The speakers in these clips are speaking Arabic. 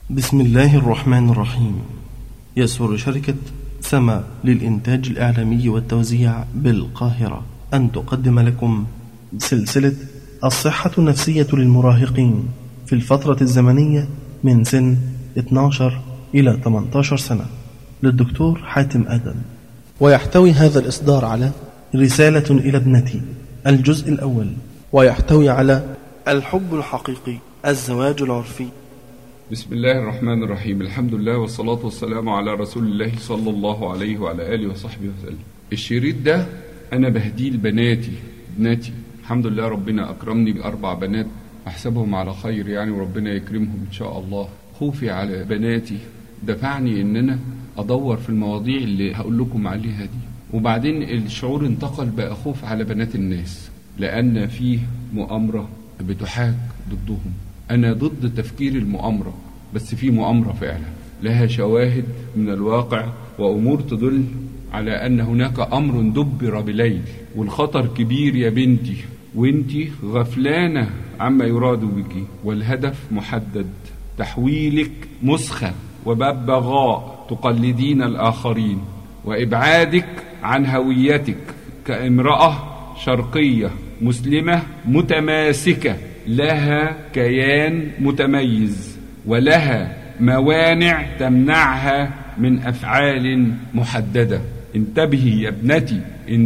بسم الله الرحمن الرحيم. يسر شركة سما للإنتاج الإعلامي والتوزيع بالقاهرة أن تقدم لكم سلسلة الصحة النفسية للمراهقين في الفترة الزمنية من سن 12 إلى 18 سنة للدكتور حاتم آدم. ويحتوي هذا الإصدار على رسالة إلى ابنتي الجزء الأول، ويحتوي على الحب الحقيقي، الزواج العرفي. بسم الله الرحمن الرحيم. الحمد لله والصلاة والسلام على رسول الله صلى الله عليه وعلى آله وصحبه وسلم. الشريط ده أنا بهديه لبناتي ابنتي. الحمد لله ربنا أكرمني ب4 بنات، أحسبهم على خير يعني، وربنا يكرمهم إن شاء الله. خوفي على بناتي دفعني إن أنا أدور في المواضيع اللي هقول لكم عليها دي، وبعدين الشعور انتقل بقى خوف على بنات الناس، لأن فيه مؤامرة بتحاك ضدهم. أنا ضد تفكير المؤامرة، بس في مؤامرة فعلا لها شواهد من الواقع وأمور تدل على أن هناك أمر دبر بليل، والخطر كبير يا بنتي، وانتي غفلانة عما يراد بك، والهدف محدد: تحويلك مسخة وببغاء تقلدين الآخرين، وإبعادك عن هويتك كامرأة شرقية مسلمة متماسكة لها كيان متميز، ولها موانع تمنعها من أفعال محددة. انتبهي يا ابنتي،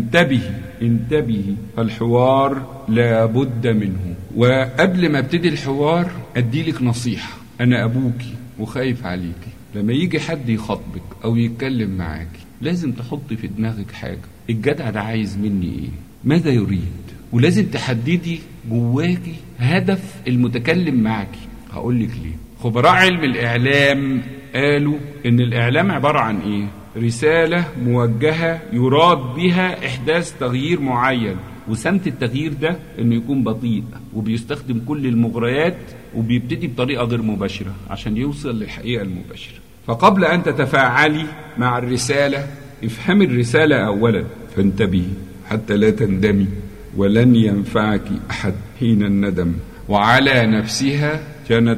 انتبهي، فالحوار لا بد منه. وقبل ما ابتدي الحوار أديلك نصيحة، أنا أبوكي وخايف عليكي. لما يجي حد يخاطبك أو يتكلم معاكي لازم تحطي في دماغك حاجة: الجدع ده عايز مني إيه؟ ماذا يريد؟ ولازم تحددي جواكي هدف المتكلم معاكي. هقولك ليه. خبراء علم الإعلام قالوا إن الإعلام عبارة عن إيه؟ رسالة موجهة يراد بها إحداث تغيير معين، وسمت التغيير ده إنه يكون بطيء وبيستخدم كل المغريات وبيبتدي بطريقة غير مباشرة عشان يوصل للحقيقة المباشرة. فقبل أن تتفاعلي مع الرسالة افهمي الرسالة أولا، فانتبهي حتى لا تندمي، ولن ينفعك أحد حين الندم. وعلى نفسها كانت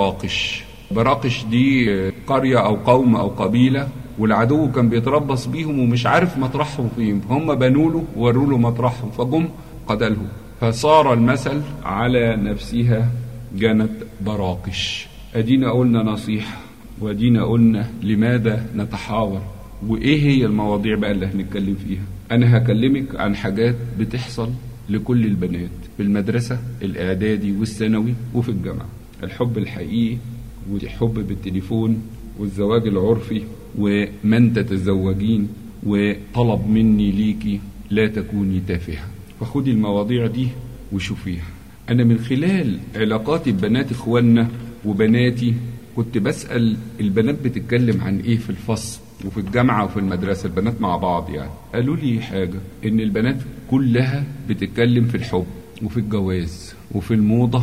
براقش دي قرية أو قوم أو قبيلة، والعدو كان بيتربص بيهم ومش عارف مطرحهم فين، فهم بنوا له ووروا له مطرحهم فجم قتلهم. فصار المثل على نفسها جنت براقش. أدينا قلنا نصيحة، وأدينا قلنا لماذا نتحاور، وإيه هي المواضيع بقى اللي هنتكلم فيها. أنا هكلمك عن حاجات بتحصل لكل البنات في المدرسة الإعدادي والثانوي وفي الجامعة: الحب الحقيقي، والحب بالتليفون، والزواج العرفي، ومن تتزوجين، وطلب مني ليكي لا تكوني تافهة. فخدي المواضيع دي وشوفيها. أنا من خلال علاقاتي ببنات إخواننا وبناتي كنت بسأل البنات بتتكلم عن إيه في الفصل وفي الجامعة وفي المدرسة، البنات مع بعض يعني. قالوا لي حاجة: إن البنات كلها بتتكلم في الحب وفي الجواز وفي الموضة،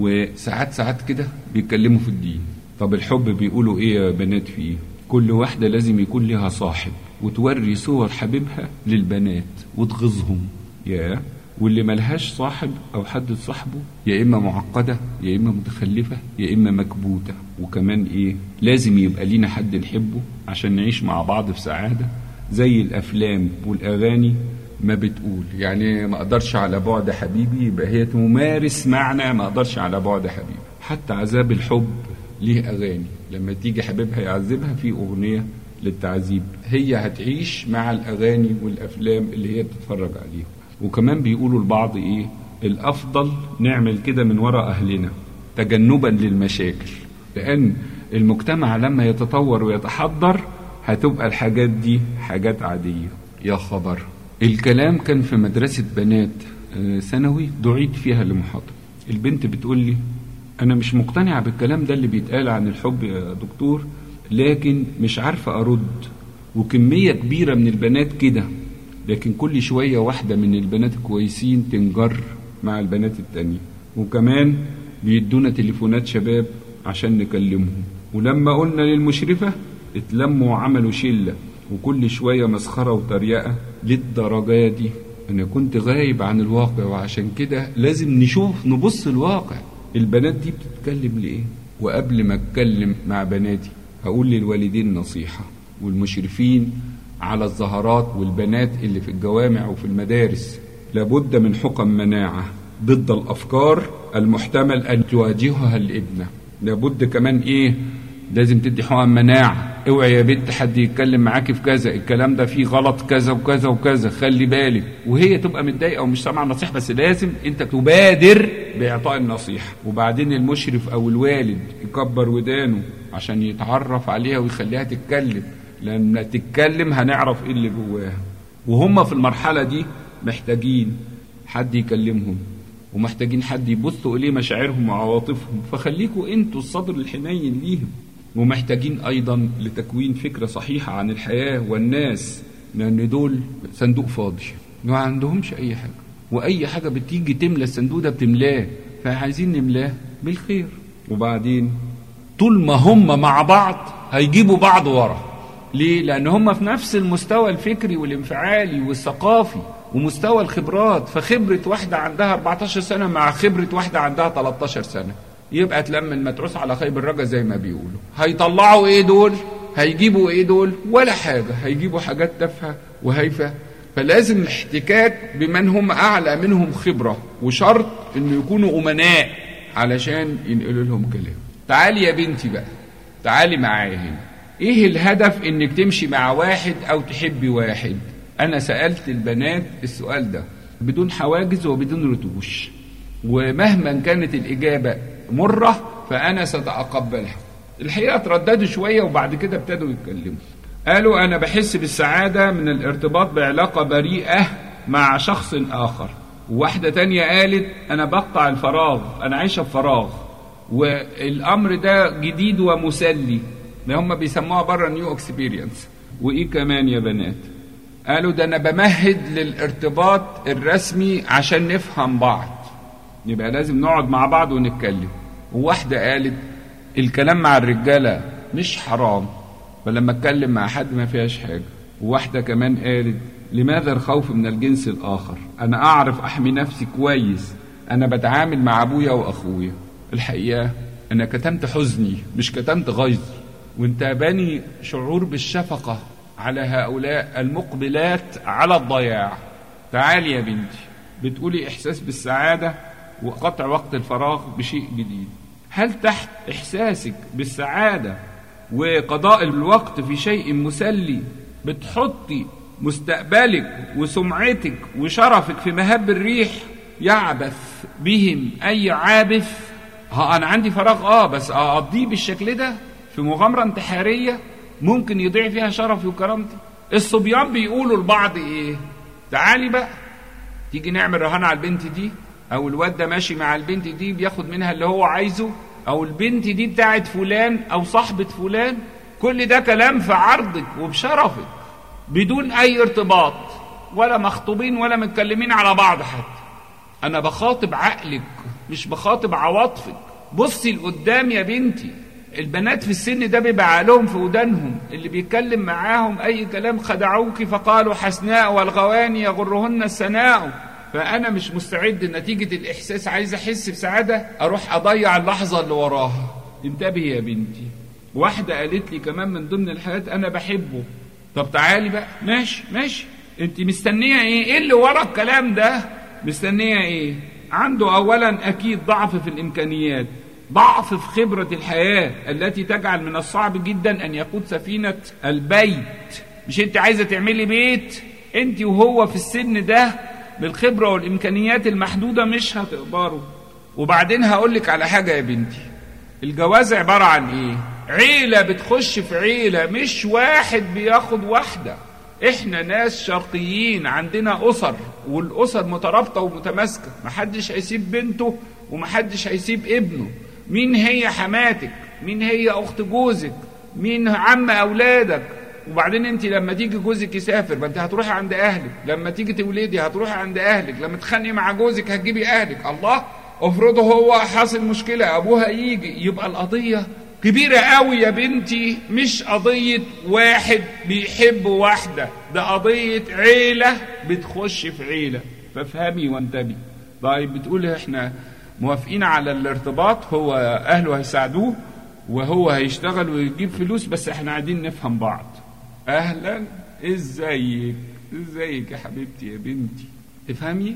وساعات كده بيتكلموا في الدين. طب الحب بيقولوا إيه يا بنات فيه؟ كل واحدة لازم يكون لها صاحب، وتوري صور حبيبها للبنات وتغيظهم. واللي ملهاش صاحب أو حد صاحبه يا إما معقدة يا إما متخلفة يا إما مكبوتة. وكمان إيه؟ لازم يبقى لينا حد نحبه عشان نعيش مع بعض في سعادة، زي الأفلام والأغاني ما بتقول. يعني ما أقدرش على بعد حبيبي، يبقى هي تمارس معنى ما أقدرش على بعد حبيبي. حتى عذاب الحب ليه أغاني، لما تيجي حبيبها يعذبها في أغنية للتعذيب، هي هتعيش مع الأغاني والأفلام اللي هي بتتفرج عليها. وكمان بيقولوا البعض إيه؟ الأفضل نعمل كده من وراء أهلنا تجنبا للمشاكل، لأن المجتمع لما يتطور ويتحضر هتبقى الحاجات دي حاجات عادية. يا خبر! الكلام كان في مدرسة بنات ثانوي دعيت فيها لمحاضرة. البنت بتقول لي: أنا مش مقتنعة بالكلام ده اللي بيتقال عن الحب يا دكتور، لكن مش عارفة أرد، وكمية كبيرة من البنات كده، لكن كل شوية واحدة من البنات كويسين تنجر مع البنات التانية، وكمان بيدونا تليفونات شباب عشان نكلمهم. ولما قلنا للمشرفة اتلموا وعملوا شلة، وكل شوية مسخرة وتريقة. للدرجة دي أنا كنت غايب عن الواقع، وعشان كده لازم نبص الواقع. البنات دي بتتكلم لإيه؟ وقبل ما اتكلم مع بناتي هقول للوالدين نصيحة، والمشرفين على الزهرات والبنات اللي في الجوامع وفي المدارس، لابد من حقن مناعة ضد الأفكار المحتمل أن تواجهها الابنة. لابد كمان لازم تدي حقن مناعة. اوعي يا بنت حد يتكلم معاكي في كذا، الكلام ده فيه غلط كذا وكذا وكذا، خلي بالك. وهي تبقى متضايقة ومش سامعة النصيحة، بس لازم انت تبادر بإعطاء النصيحة. وبعدين المشرف أو الوالد يكبر ودانه عشان يتعرف عليها ويخليها تتكلم، لما تتكلم هنعرف ايه اللي جواها. وهم في المرحلة دي محتاجين حد يكلمهم، ومحتاجين حد يبثوا إليه مشاعرهم وعواطفهم، فخليكوا انتوا الصدر الحنين ليهم. ومحتاجين أيضا لتكوين فكرة صحيحة عن الحياة والناس، لأن دول صندوق فاضي ما عندهمش أي حاجة، وأي حاجة بتيجي تملى الصندوق ده بتملاه، فعايزين نملاه بالخير. وبعدين طول ما هم مع بعض هيجيبوا بعض ورا. ليه؟ لأن هم في نفس المستوى الفكري والانفعالي والثقافي ومستوى الخبرات. فخبرة واحدة عندها 14 سنة مع خبرة واحدة عندها 13 سنة، يبقى تلم المتروس على خيب الرجا زي ما بيقولوا. هيطلعوا ايه دول؟ هيجيبوا ايه دول؟ ولا حاجة، هيجيبوا حاجات تافهة وهايفة. فلازم احتكاك بمن هم أعلى منهم خبرة، وشرط إنه يكونوا أمناء علشان ينقلوا لهم كلام. تعالي يا بنتي بقى، تعالي معايا هنا. ايه الهدف انك تمشي مع واحد او تحبي واحد؟ انا سألت البنات السؤال ده بدون حواجز وبدون رتوش، ومهما كانت الإجابة مرة فأنا سأتقبلها. الحقيقة ترددوا شوية وبعد كده ابتدوا يتكلموا. قالوا أنا بحس بالسعادة من الارتباط بعلاقة بريئة مع شخص آخر. وواحدة تانية قالت أنا بقطع الفراغ، أنا عايشة بفراغ، والأمر ده جديد ومسلي، ده هم بيسموها بره نيو اكسبيرينس. وإيه كمان يا بنات؟ قالوا ده أنا بمهد للارتباط الرسمي عشان نفهم بعض، يبقى لازم نقعد مع بعض ونتكلم. وواحدة قالت الكلام مع الرجالة مش حرام، فلما اتكلم مع حد ما فيهاش حاجة. وواحدة كمان قالت لماذا الخوف من الجنس الآخر؟ أنا أعرف أحمي نفسي كويس، أنا بتعامل مع أبويا وأخويا. الحقيقة أنا كتمت حزني مش كتمت غيظ، وانت بني شعور بالشفقة على هؤلاء المقبلات على الضياع. تعالي يا بنتي، بتقولي إحساس بالسعادة وقطع وقت الفراغ بشيء جديد. هل تحت إحساسك بالسعادة وقضاء الوقت في شيء مسلي بتحطي مستقبلك وسمعتك وشرفك في مهب الريح يعبث بهم أي عابث؟ أنا عندي فراغ بس أقضيه بالشكل ده في مغامرة انتحارية ممكن يضيع فيها شرفي وكرامتي. الصبيان بيقولوا لبعض إيه؟ تعالي بقى تيجي نعمل رهان على البنت دي، أو الواد ده ماشي مع البنت دي بياخد منها اللي هو عايزه، أو البنت دي بتاعت فلان أو صاحبة فلان. كل ده كلام في عرضك وبشرفك بدون أي ارتباط، ولا مخطوبين ولا متكلمين على بعض حتى. أنا بخاطب عقلك مش بخاطب عواطفك. بصي لقدام يا بنتي. البنات في السن ده بيبقى عقلهم في ودانهم، اللي بيتكلم معاهم أي كلام خدعوك فقالوا حسناء والغواني يغرهن السناء. فأنا مش مستعد نتيجة الإحساس عايز أحس بسعادة أروح أضيع اللحظة اللي وراها. انتبهي يا بنتي. واحدة قالت لي كمان من ضمن الحاجات أنا بحبه. طب تعالي بقى، ماشي انت مستنية ايه اللي ورا الكلام ده؟ مستنية ايه؟ عنده أولا أكيد ضعف في الإمكانيات، ضعف في خبرة الحياة التي تجعل من الصعب جدا أن يقود سفينة البيت. مش انت عايزة تعملي بيت؟ انت وهو في السن ده بالخبرة والإمكانيات المحدودة مش هتقدروا. وبعدين هقولك على حاجة يا بنتي، الجواز عبارة عن ايه؟ عيلة بتخش في عيلة، مش واحد بياخد واحدة. احنا ناس شرقيين عندنا أسر، والأسر مترابطة ومتماسكة، محدش هيسيب بنته ومحدش هيسيب ابنه. مين هي حماتك؟ مين هي أخت جوزك؟ مين عم أولادك؟ وبعدين انت لما تيجي جوزك يسافر ما انت هتروحي عند اهلك، لما تيجي تولدي هتروحي عند اهلك، لما تخانقي مع جوزك هتجيبي اهلك. الله، افرضه هو حاصل مشكلة ابوها يجي، يبقى القضية كبيرة قوي يا بنتي. مش قضية واحد بيحب واحدة، ده قضية عيلة بتخش في عيلة. فافهمي وانتبهي. طيب بتقولي احنا موافقين على الارتباط، هو اهله هيساعدوه وهو هيشتغل ويجيب فلوس، بس احنا قاعدين نفهم بعض. اهلا، ازيك يا حبيبتي يا بنتي، تفهمي؟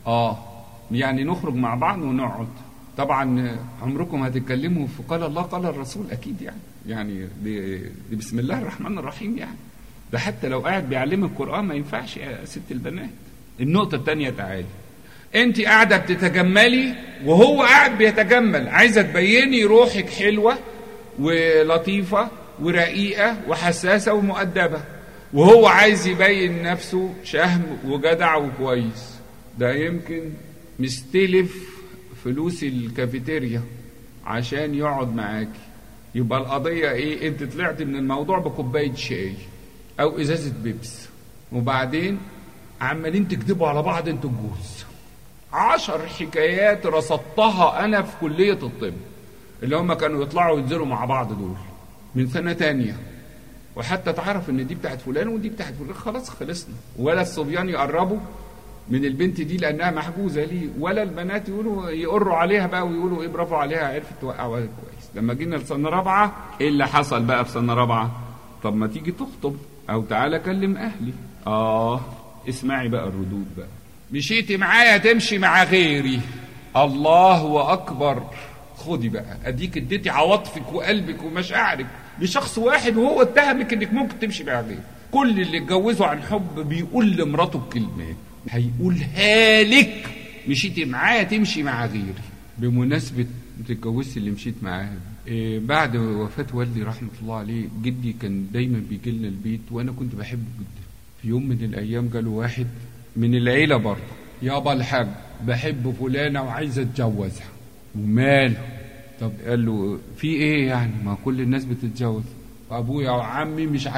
يعني نخرج مع بعض ونقعد. طبعا عمركم هتتكلموا في قال الله قال الرسول اكيد، يعني دي بسم الله الرحمن الرحيم. يعني ده حتى لو قاعد بيعلم القرآن ما ينفعش يا ست البنات. النقطة التانية، تعالي انت قاعدة بتتجملي وهو قاعد بيتجمل، عايزة تبيني روحك حلوة ولطيفة ورقيقة وحساسة ومؤدبة، وهو عايز يبين نفسه شهم وجدع وكويس. ده يمكن مستلف فلوس الكافيتيريا عشان يقعد معاكي. يبقى القضية ايه؟ انت طلعت من الموضوع بكوباية شاي او ازازة بيبس، وبعدين عمالين تكذبوا على بعض انتوا الجوز. 10 حكايات رصدتها انا في كلية الطب، اللي هم كانوا يطلعوا ينزلوا مع بعض دول من سنة تانية، وحتى تعرف ان دي بتاعت فلان ودي بتاعت فلان. خلاص خلصنا. ولا الصبيان يقربوا من البنت دي لانها محجوزة ليه، ولا البنات يقروا عليها بقى ويقولوا ايه برافو عليها عرفت توقع ولد كويس. لما جينا لسنة رابعة، ايه اللي حصل بقى في سنة رابعة؟ طب ما تيجي تخطب، او تعالى كلم اهلي. اسمعي بقى الردود بقى. مشيتي معايا تمشي مع غيري. الله اكبر. خدي بقى، اديك اديتي عواطفك وقلبك ومشاعرك لشخص واحد، وهو اتهمك انك ممكن تمشي مع غيره. كل اللي اتجوزوا عن حب بيقول لمراته بكلمات هيقولها لك، مشيتي معايا تمشي مع غيري. بمناسبة اتجوزت اللي مشيت معاها، بعد وفاة والدي رحمة الله عليه، جدي كان دايما بيجي لنا البيت وانا كنت بحبه جدا. في يوم من الايام جاله واحد من العيلة برضه، يابا الحاج بحب فلانة وعايز اتجوزها. وماله؟ طب قال له في ايه يعني؟ ما كل الناس بتتجوز. ابويا وعمي مش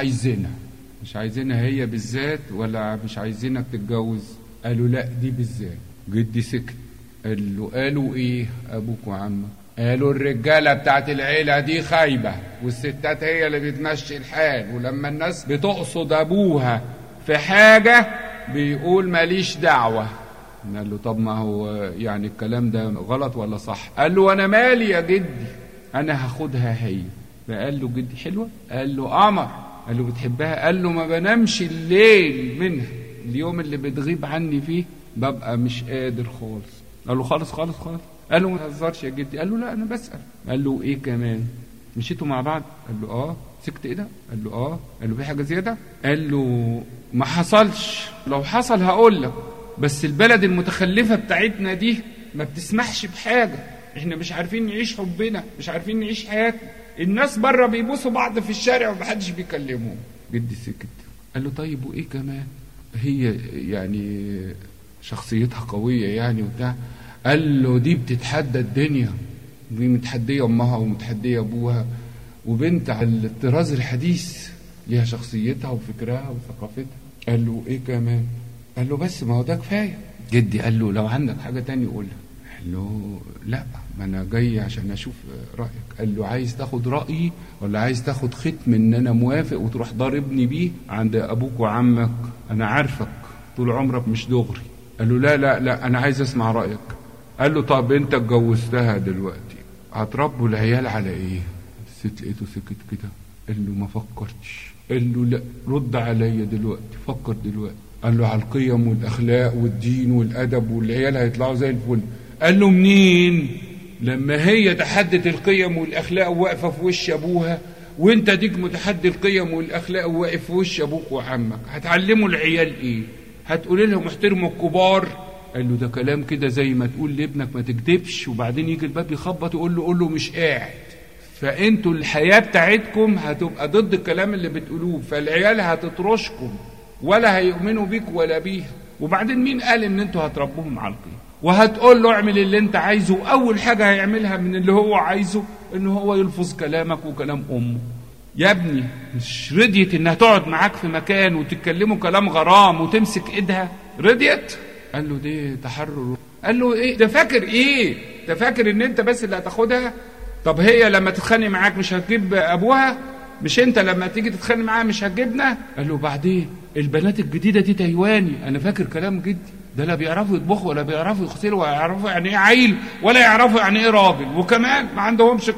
عايزينها هي بالذات، ولا مش عايزينك تتجوز؟ قالوا لا دي بالذات. جدي سكت. قالوا ايه ابوك وعمك؟ قالوا الرجالة بتاعت العيلة دي خايبة، والستات هي اللي بتمشي الحال، ولما الناس بتقصد ابوها في حاجة بيقول ماليش دعوة. قال له طب ما هو يعني الكلام ده غلط ولا صح؟ قال له انا مالي يا جدي، انا هاخدها هي. فقال له جدي حلوة؟ قال له قمر. قال له بتحبها؟ قال له ما بنامش الليل منها، اليوم اللي بتغيب عني فيه ببقى مش قادر خالص. قال له خالص. قال له ما تهزرش يا جدي. قال له لا انا بسأل. قال له ايه كمان؟ مشيتوا مع بعض؟ قال له سكت ايه ده؟ قال له قال له في حاجة زيادة؟ قال له ما حصلش، لو حصل هقول لك، بس البلد المتخلفة بتاعتنا دي ما بتسمحش بحاجة، احنا مش عارفين نعيش حبنا، مش عارفين نعيش حياتنا، الناس بره بيبوسوا بعض في الشارع ومحدش بيكلمهم. جدي سكت. قال له طيب وايه كمان؟ هي يعني شخصيتها قوية يعني وبتاع. قال له دي بتتحدى الدنيا، دي متحدية امها ومتحدية ابوها، وبنت على الطراز الحديث، ليها شخصيتها وفكرها وثقافتها. قال له ايه كمان؟ قال له بس ما هو ده كفاية. جدي قال له لو عندك حاجة تانية قولها. قال له لا، ما انا جاي عشان اشوف رأيك. قال له عايز تاخد رأيي ولا عايز تاخد ختم ان انا موافق وتروح ضاربني بيه عند ابوك وعمك؟ انا عارفك طول عمرك مش دغري. قال له لا انا عايز اسمع رأيك. قال له طب انت اتجوزتها دلوقتي هتربوا العيال على ايه؟ الست لقيته سكت كده. قال له ما فكرتش. قال له لا رد عليا دلوقتي، فكر دلوقتي. قال له على القيم والاخلاق والدين والادب، والعيال هيطلعوا زي الفل. قال له منين؟ لما هي تحدت القيم والاخلاق وواقفه في وش ابوها، وانت ديك متحدي القيم والاخلاق وواقف في وش ابوك وعمك، هتعلموا العيال ايه؟ هتقول لهم احترموا الكبار؟ قال له ده كلام كده زي ما تقول لابنك ما تكذبش، وبعدين يجي الباب يخبط يقول له مش قاعد. فانتوا الحياه بتاعتكم هتبقى ضد الكلام اللي بتقولوه، فالعيال هتطرشكم ولا هيؤمنوا بيك ولا بيها. وبعدين مين قال ان انتوا هتربوهم على القيم؟ وهتقول له اعمل اللي انت عايزه، واول حاجه هيعملها من اللي هو عايزه ان هو يلفظ كلامك وكلام امه. يا ابني مش رضيت انها تقعد معاك في مكان وتتكلموا كلام غرام وتمسك ايدها؟ رضيت؟ قال له دي تحرر. قال له ايه ده؟ فاكر ايه؟ ده فاكر ان انت بس اللي هتاخدها؟ طب هي لما تتخانق معاك مش هتجيب ابوها؟ مش انت لما تيجي تتخانق معاها مش هتجيبنا؟ قال له بعدين البنات الجديده دي تايواني، انا فاكر كلام جدي ده لا بيعرفوا يطبخوا ولا بيعرفوا يغسلوا ولا يعرفوا يعني ايه عيل ولا يعرفوا يعني ايه راجل، وكمان ما عندهمش قيم،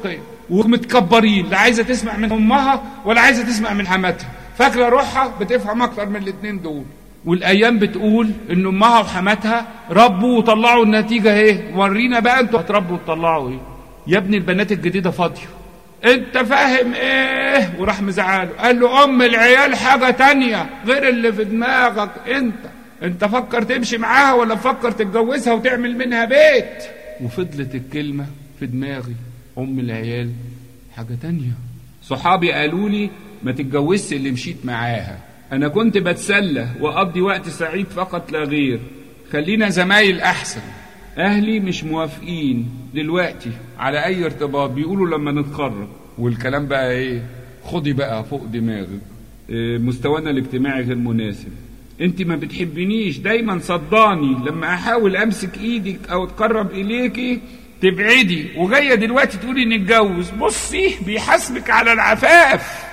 ومتكبرين، لا عايزه تسمع من امها ولا عايزه تسمع من حماتها، فاكره روحها بتفهم اكتر من الاثنين دول. والايام بتقول ان امها وحماتها ربوا وطلعوا النتيجه اهي. ورينا بقى انتوا هتربوا وتطلعوا ايه. يا ابني البنات الجديده فاضيه، انت فاهم ايه؟ وراح مزعله قال له ام العيال حاجه تانية غير اللي في دماغك. انت فكر تمشي معاها ولا فكر تتجوزها وتعمل منها بيت؟ وفضلت الكلمه في دماغي، ام العيال حاجه تانية. صحابي قالوا لي ما تتجوزش اللي مشيت معاها، انا كنت بتسلى واقضي وقت سعيد فقط لا غير، خلينا زمايل احسن. اهلي مش موافقين دلوقتي على اي ارتباط، بيقولوا لما نتخرج. والكلام بقى ايه؟ خدي بقى فوق دماغك، مستوانا الاجتماعي غير مناسب، انت ما بتحبنيش، دايما صداني، لما احاول امسك ايدك او اتقرب اليكي تبعدي، وجايه دلوقتي تقولي نتجوز. بصي بيحاسبك على العفاف.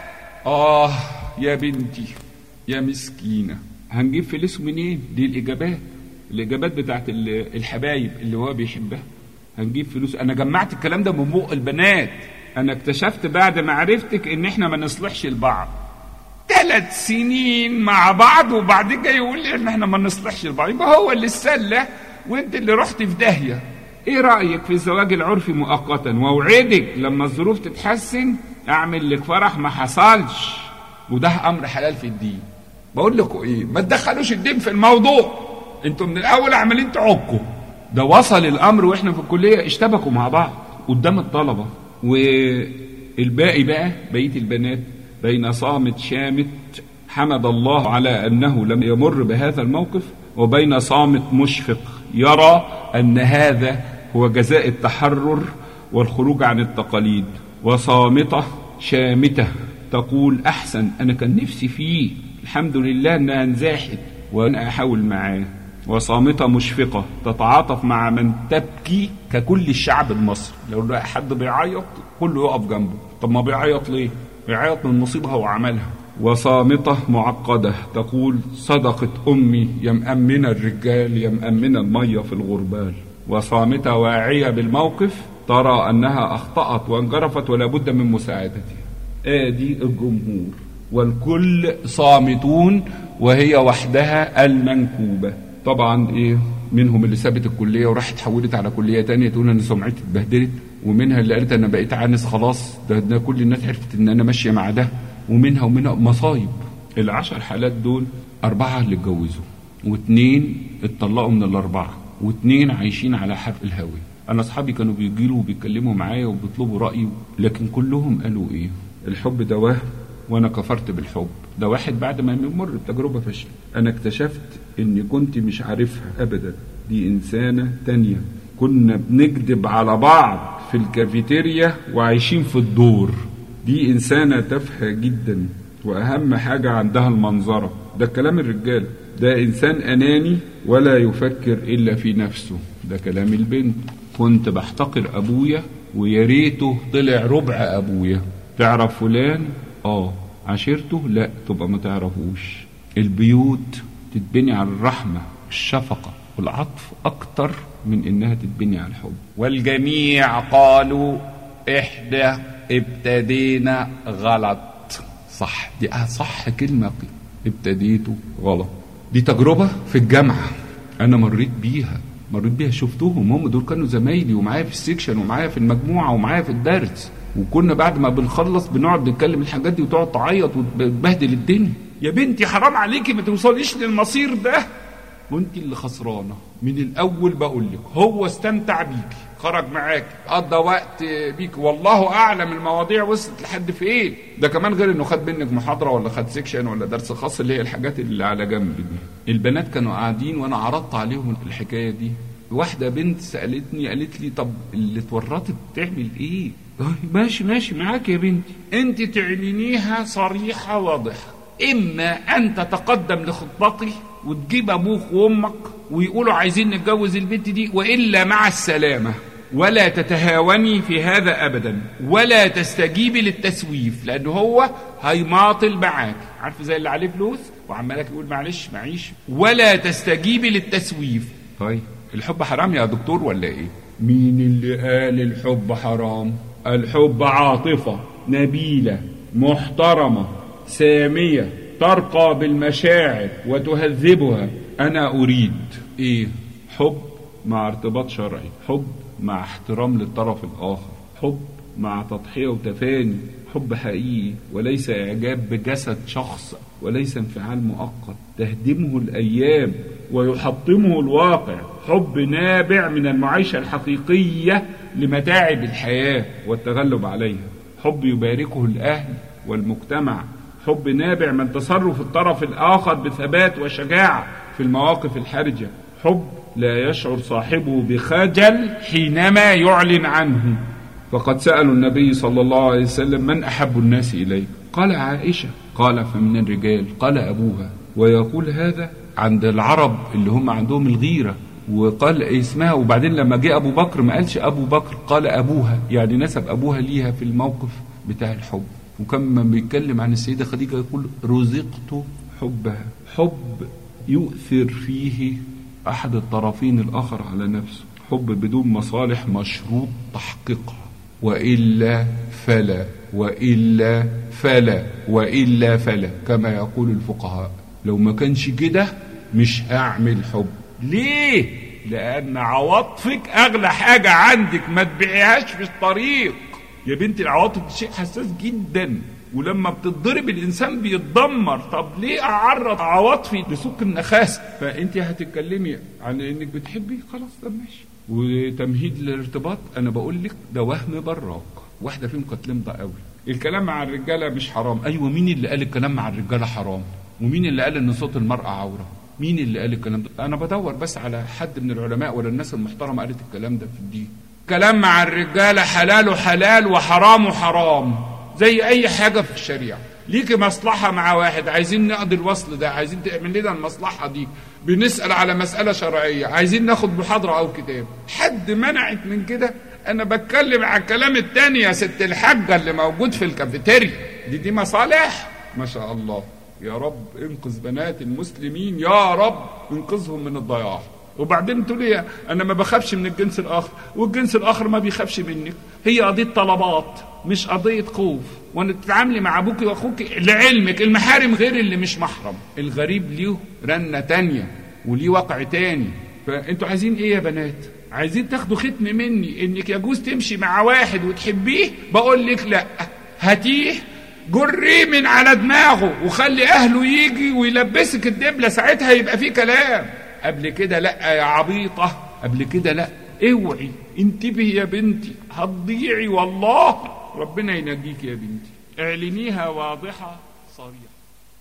يا بنتي يا مسكينه، هنجيب فلوس منين؟ دي الاجابات بتاعت الحبايب اللي هو بيحبها. هنجيب فلوس؟ انا جمعت الكلام ده من بق البنات. انا اكتشفت بعد ما عرفتك ان احنا ما نصلحش لبعض. 3 سنين مع بعض وبعدين جاي يقول لي ان احنا ما نصلحش لبعض، يبقى هو اللي اتسلى وانت اللي رحت في داهيه. ايه رايك في الزواج العرفي مؤقتا، واوعدك لما الظروف تتحسن اعمل لك فرح ما حصلش، وده امر حلال في الدين. بقول لكم ايه، ما تدخلوش الدين في الموضوع، انتوا من الاول عمالين تعكوا. ده وصل الامر واحنا في الكليه اشتبكوا مع بعض قدام الطلبه. والباقي بقى بقيه البنات بين صامت شامت حمد الله على انه لم يمر بهذا الموقف، وبين صامت مشفق يرى ان هذا هو جزاء التحرر والخروج عن التقاليد، وصامته شامته تقول احسن، انا كان نفسي فيه، الحمد لله انها انزاحت وانا احاول معاه. وصامته مشفقه تتعاطف مع من تبكي ككل الشعب المصري. لو لقى حد بيعيط كله يقف جنبه. طب ما بيعيط ليه؟ بيعيط من مصيبه هو عملها. وصامته معقده تقول صدقت امي يا مأمنه الرجال يا مأمنه الميه في الغربال. وصامته واعيه بالموقف ترى انها اخطأت وانجرفت ولا بد من مساعدتها. ادي الجمهور والكل صامتون وهي وحدها المنكوبه. طبعا ايه منهم اللي سابت الكليه وراحت حولت على كليه تانية تقول ان سمعتي اتبهدلت، ومنها اللي قالت انا بقيت عانس خلاص، ده كل الناس عرفت ان انا ماشيه مع ده، ومنها مصايب. ال10 حالات دول 4 اللي اتجوزوا و2 اتطلقوا من ال4 و2 عايشين على حرف الهوى. انا اصحابي كانوا بيجيلوا وبيتكلموا معايا وبيطلبوا رايي، لكن كلهم قالوا ايه؟ الحب ده وهم وانا كفرت بالحب. ده واحد بعد ما يمر بتجربه فاشله. انا اكتشفت اني كنت مش عارفها ابدا، دي انسانه تانية. كنا بنكذب على بعض في الكافيتيريا وعايشين في الدور. دي انسانه تافهه جدا، واهم حاجه عندها المنظره. ده كلام الرجال. ده انسان اناني ولا يفكر الا في نفسه. ده كلام البنت. كنت بحتقر ابويا ويا ريته طلع ربع ابويا. تعرف فلان؟ عشيرته؟ لا، تبقى ما تعرفوش. البيوت تتبني على الرحمة الشفقة والعطف أكتر من إنها تتبني على الحب. والجميع قالوا إحدى ابتدينا غلط. صح، دي صح كلمة ابتديته غلط. دي تجربة في الجامعة أنا مريت بيها، شفتهم. هم دول كانوا زمايلي ومعايا في السيكشن ومعايا في المجموعة ومعايا في الدرس، وكنا بعد ما بنخلص بنقعد نتكلم الحاجات دي وتقعد تعيط وتبهدل الدنيا. يا بنتي حرام عليكي ما توصليش للمصير ده، وانت اللي خسرانه من الاول. بقول لك هو استمتع بيكي، خرج معاكي، قضى وقت بيكي، والله اعلم المواضيع وصلت لحد فين. ده كمان غير انه خد منك محاضره ولا خد سيكشن ولا درس خاص، اللي هي الحاجات اللي على جنب دي. البنات كانوا قاعدين وانا عرضت عليهم الحكايه دي. واحده بنت سالتني قالت لي طب اللي اتورطت بتعمل ايه؟ ماشي معاك يا بنتي، انت تعلنيها صريحه واضحه. اما ان تتقدم لخطبتي وتجيب ابوك وامك ويقولوا عايزين نتجوز البنت دي، والا مع السلامه، ولا تتهاوني في هذا ابدا، ولا تستجيبي للتسويف، لانه هو هيماطل معاك، عارف زي اللي عليه فلوس وعمالك يقول معلش معيش. ولا تستجيبي للتسويف. طيب الحب حرام يا دكتور ولا ايه؟ مين اللي قال الحب حرام؟ الحب عاطفة نبيلة محترمة سامية ترقى بالمشاعر وتهذبها. أنا أريد إيه؟ حب مع ارتباط شرعي، حب مع احترام للطرف الآخر، حب مع تضحية وتفاني، حب حقيقي وليس إعجاب بجسد شخص، وليس انفعال مؤقت تهدمه الأيام ويحطمه الواقع، حب نابع من المعيشة الحقيقية لمتاعب الحياة والتغلب عليها، حب يباركه الأهل والمجتمع، حب نابع من تصرف الطرف الآخر بثبات وشجاعة في المواقف الحرجة، حب لا يشعر صاحبه بخجل حينما يعلن عنه. فقد سألوا النبي صلى الله عليه وسلم: من أحب الناس إليك؟ قال: عائشة. قال: فمن الرجال؟ قال: أبوها. ويقول هذا عند العرب اللي هم عندهم الغيرة، وقال اسمها. وبعدين لما جاء أبو بكر ما قالش أبو بكر، قال أبوها، يعني نسب أبوها ليها في الموقف بتاع الحب. وكما بيتكلم عن السيدة خديجة يقول: رزقت حبها، حب يؤثر فيه أحد الطرفين الآخر على نفسه، حب بدون مصالح مشروط تحقيقها، وإلا فلا، وإلا فلا، وإلا فلا، كما يقول الفقهاء. لو ما كانش كده مش هعمل حب. ليه؟ لأن عواطفك أغلى حاجة عندك، ما تبيعهاش في الطريق يا بنتي. العواطف شيء حساس جدا، ولما بتتضرب الإنسان بيتدمر. طب ليه أعرض عواطفي لسوق النخاسة؟ فأنت هتتكلمي عن إنك بتحبي، خلاص ده ماشي. وتمهيد للارتباط أنا بقول لك ده وهم براك، واحدة فيهم كانت لمضة قوي. الكلام مع الرجالة مش حرام. أيوة، مين اللي قال الكلام مع الرجالة حرام؟ ومين اللي قال إن صوت المرأة عورة؟ مين اللي قال الكلام ده؟ أنا بدور بس على حد من العلماء ولا الناس المحترمة قالت الكلام ده في الدين. كلام مع الرجالة حلاله حلال وحرامه حرام، زي أي حاجة في الشريعة. ليكي مصلحة مع واحد، عايزين نقضي الوصل ده، عايزين تعمل لنا المصلحة دي، بنسأل على مسألة شرعية، عايزين ناخد محاضرة أو كتاب، حد منعت من كده؟ أنا بتكلم عن الكلام التاني يا ست الحاجة اللي موجود في الكافيتيريا دي مصالح. ما شاء الله، يا رب انقذ بنات المسلمين، يا رب انقذهم من الضياع. وبعدين تقول لي انا ما بخافش من الجنس الاخر، والجنس الاخر ما بيخافش منك. هي قضيه طلبات مش قضيه خوف. وان تتعاملي مع ابوك واخوك لعلمك المحارم غير اللي مش محرم. الغريب ليه رنه تانية وليه واقع تاني. فانتوا عايزين ايه يا بنات؟ عايزين تاخدوا ختم مني انك يجوز تمشي مع واحد وتحبيه؟ بقول لك لا، هاتيه جريه من على دماغه وخلي اهله يجي ويلبسك الدبله، ساعتها يبقى فيه كلام. قبل كده لا يا عبيطه، قبل كده لا. اوعي، انتبهي يا بنتي، هتضيعي والله. ربنا ينجيك يا بنتي، اعلنيها واضحه صريحه.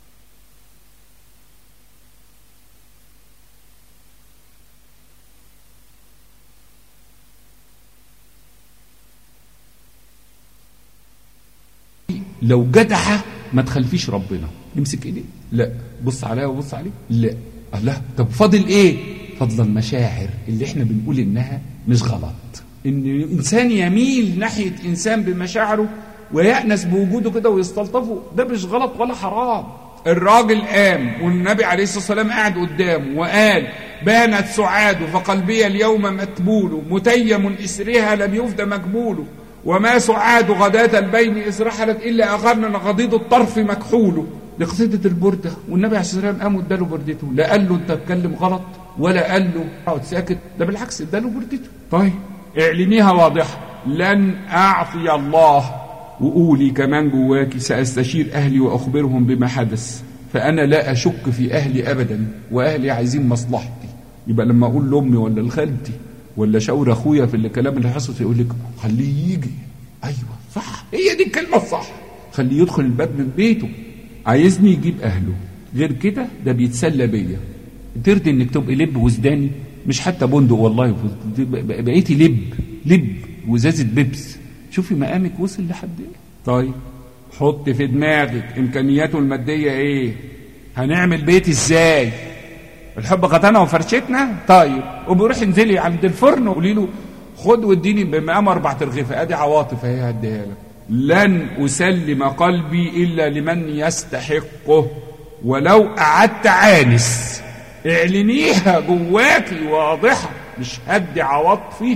لو جدعه ما تخلفيش ربنا. امسك ايدي، لا. بص عليها وبص عليه، لا. الله، طب فاضل ايه؟ فضل المشاعر اللي احنا بنقول انها مش غلط. ان انسان يميل ناحيه انسان بمشاعره ويأنس بوجوده كده ويستلطفه، ده مش غلط ولا حرام. الراجل قام والنبي عليه الصلاه والسلام قاعد قدامه وقال: بانت سعاد فقلبي اليوم متبول، متيم اسرها لم يفد مقبول، وما سعاد غداة البين إذ رحلت إلا أغرن غضيض الطرف مكحول. دي قصيدة البردة، والنبي عليه الصلاة والسلام قام واداله بردته، لا قال له أنت بتكلم غلط ولا قال له اقعد ساكت، ده بالعكس اداله بردته. طيب اعلنيها واضحة: لن أعصي الله. وقولي كمان جواكي: سأستشير أهلي وأخبرهم بما حدث، فأنا لا أشك في أهلي أبدا، وأهلي عايزين مصلحتي. يبقى لما أقول لأمي ولا لخالتي ولا شاور اخويا في الكلام اللي حصل، يقول لك خليه يجي. ايوه صح، هي دي الكلمه الصح. خليه يدخل الباب من بيته، عايزني يجيب اهله، غير كده ده بيتسلى بيا. ترضي انك تبقي لب وزداني، مش حتى بندق والله، بقيتي لب وزازه بيبس. شوفي مقامك وصل لحد ايه. طيب حط في دماغك امكانياته الماديه ايه، هنعمل بيت ازاي. الحب غطانا وفرشتنا. طيب وبروح انزلي عند الفرن وقولي له خد واديني بمقام 4 رغيفة. ادي عواطف اهي هديها لك. لن اسلم قلبي الا لمن يستحقه ولو قعدت عانس. اعلنيها جواكي واضحة، مش هدي عواطفي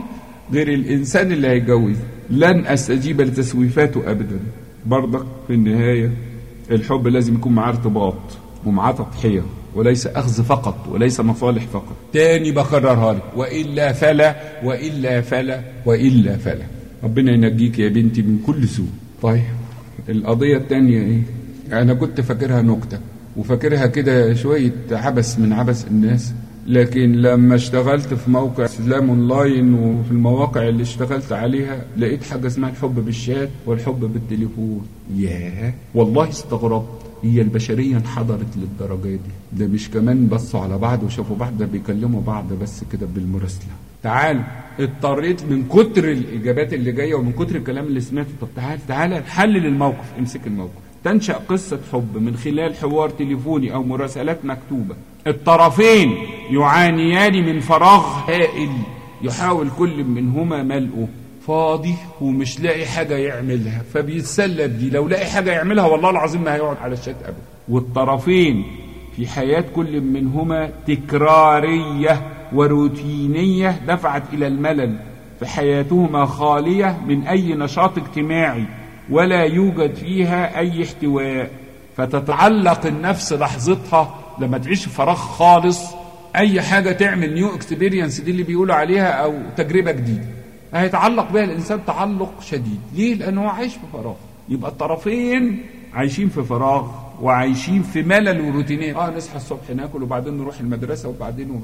غير الإنسان اللي هيتجوز لن أستجيب لتسويفاته أبدا. برضك في النهاية الحب لازم يكون معاه ارتباط ومعاه تضحية، وليس أخذ فقط وليس مصالح فقط. تاني بكررها لك، وإلا فلا وإلا فلا وإلا فلا. ربنا ينجيك يا بنتي من كل سوء. طيب القضية التانية إيه؟ أنا كنت فاكرها نكتة وفاكرها كده شوية عبث من عبث الناس، لكن لما اشتغلت في موقع اسلام اونلاين وفي المواقع اللي اشتغلت عليها لقيت حاجة اسمها الحب بالشات والحب بالتليفون. ياه والله استغربت، هي البشرية انحدرت للدرجة دي؟ ده مش كمان بصوا على بعض وشافوا بعض، ده بيكلموا بعض بس كده بالمراسلة. تعال اضطريت من كتر الإجابات اللي جاية ومن كتر الكلام اللي سمعته، طب تعال نحلل الموقف. امسك الموقف. تنشأ قصة حب من خلال حوار تليفوني أو مراسلات مكتوبة، الطرفين يعانيان من فراغ هائل يحاول كل منهما ملئه، فاضي ومش لاقي حاجة يعملها فبيتسلى بدي، لو لاقي حاجة يعملها والله العظيم ما هيقعد على الشات أبدا. والطرفين في حياة كل منهما تكرارية وروتينية دفعت إلى الملل، فحياتهما خالية من أي نشاط اجتماعي ولا يوجد فيها أي احتواء، فتتعلق النفس لحظتها لما تعيش فراغ خالص. أي حاجة تعمل نيو اكسبيرينس دي اللي بيقولوا عليها أو تجربة جديدة هيتعلق بها الإنسان تعلق شديد. ليه؟ لأنه عايش في فراغ. يبقى الطرفين عايشين في فراغ وعايشين في ملل وروتينية. نصحى الصبح ناكل وبعدين نروح المدرسة وبعدين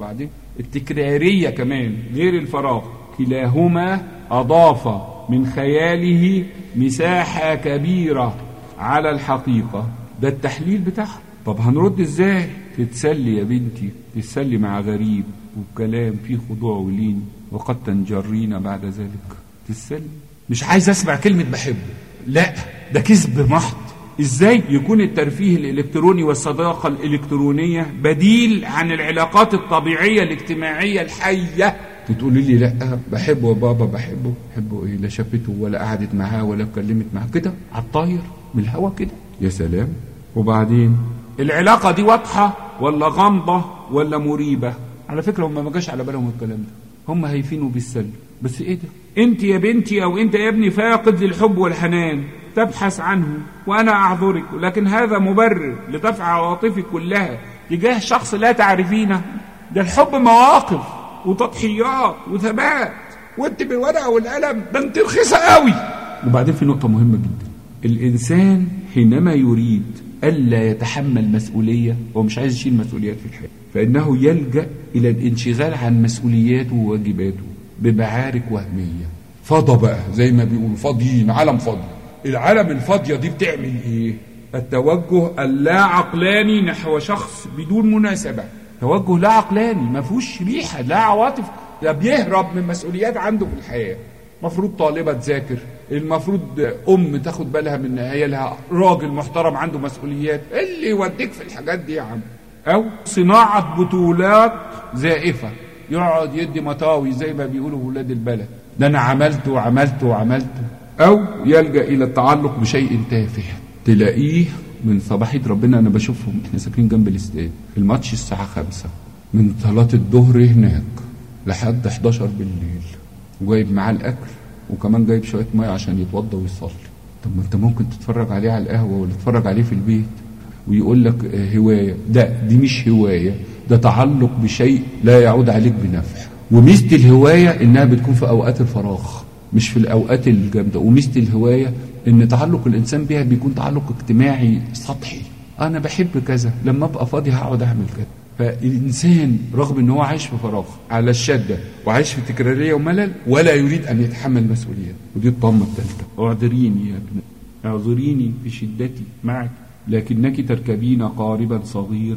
التكرارية كمان غير الفراغ. كلاهما أضاف من خياله مساحة كبيرة على الحقيقة. ده التحليل بتاعها. طب هنرد ازاي؟ تتسلي يا بنتي، تتسلي مع غريب وبكلام فيه خضوع ولين، وقد تنجرين بعد ذلك. تتسلي. مش عايز اسمع كلمة بحبه، لا ده كذب محض. ازاي يكون الترفيه الالكتروني والصداقة الالكترونية بديل عن العلاقات الطبيعية الاجتماعية الحية؟ تقولي لي لا بحبه يا بابا، بحبه ايه؟ لا شافته ولا قعدت معاه ولا اتكلمت معاه، كده على الطاير من الهوا كده. يا سلام. وبعدين العلاقة دي واضحة ولا غامضة ولا مريبة؟ على فكرة هم ما جاش على بالهم الكلام ده، هم هايفين وبيسلوا. بس ايه ده؟ انت يا بنتي او انت يا ابني فاقد للحب والحنان، تبحث عنه وانا اعذرك، لكن هذا مبرر لدفع عواطفك كلها تجاه شخص لا تعرفينه. ده الحب مواقف وتضحيات وثبات، وانت بالورقة والقلم ده انت رخيصة قوي. وبعدين في نقطة مهمة جدا، الانسان حينما يريد ألا يتحمل مسؤولية ومش عايز يشيل مسؤوليات في الحياة، فإنه يلجأ إلى الانشغال عن مسؤولياته وواجباته بمعارك وهمية. فضى بقى زي ما بيقولوا، فاضيين، عالم فاضي. العالم الفاضية دي بتعمل إيه؟ التوجه اللا عقلاني نحو شخص بدون مناسبة. توجه لا عقلاني ما فيهوش ريحة، لا عواطف، ده بيهرب من مسؤوليات عنده في الحياة. مفروض طالبة تذاكر، المفروض تاخد بالها من عيالها، راجل محترم عنده مسؤوليات. اللي يوديك في الحاجات دي يا عم؟ أو صناعة بطولات زائفة، يقعد يدي مطاوي زي ما بيقولوا ولاد البلد، ده أنا عملت وعملت وعملت. أو يلجأ إلى التعلق بشيء تافه، تلاقيه من صباحية ربنا. أنا بشوفهم، إحنا ساكنين جنب الاستاد، الماتش الساعة 5 من صلاة الظهر هناك لحد 11 بالليل، وجايب معاه الأكل وكمان جايب شوية مية عشان يتوضى ويصلي. طب ما انت ممكن تتفرج عليه على القهوة ولا تتفرج عليه في البيت. ويقول لك هواية، دي مش هواية، ده تعلق بشيء لا يعود عليك بنفع. وميزة الهواية انها بتكون في اوقات الفراغ مش في الاوقات الجامدة. وميزة الهواية ان تعلق الانسان بها بيكون تعلق اجتماعي سطحي. انا بحب كذا، لما ابقى فاضي هقعد اعمل كذا. فالإنسان رغم أنه عايش في فراغ على الشدة وعايش في تكرارية وملل ولا يريد أن يتحمل مسؤوليات. ودي الطامة الثالثة. اعذريني يا ابني، اعذريني في شدتي معك، لكنك تركبين قاربا صغير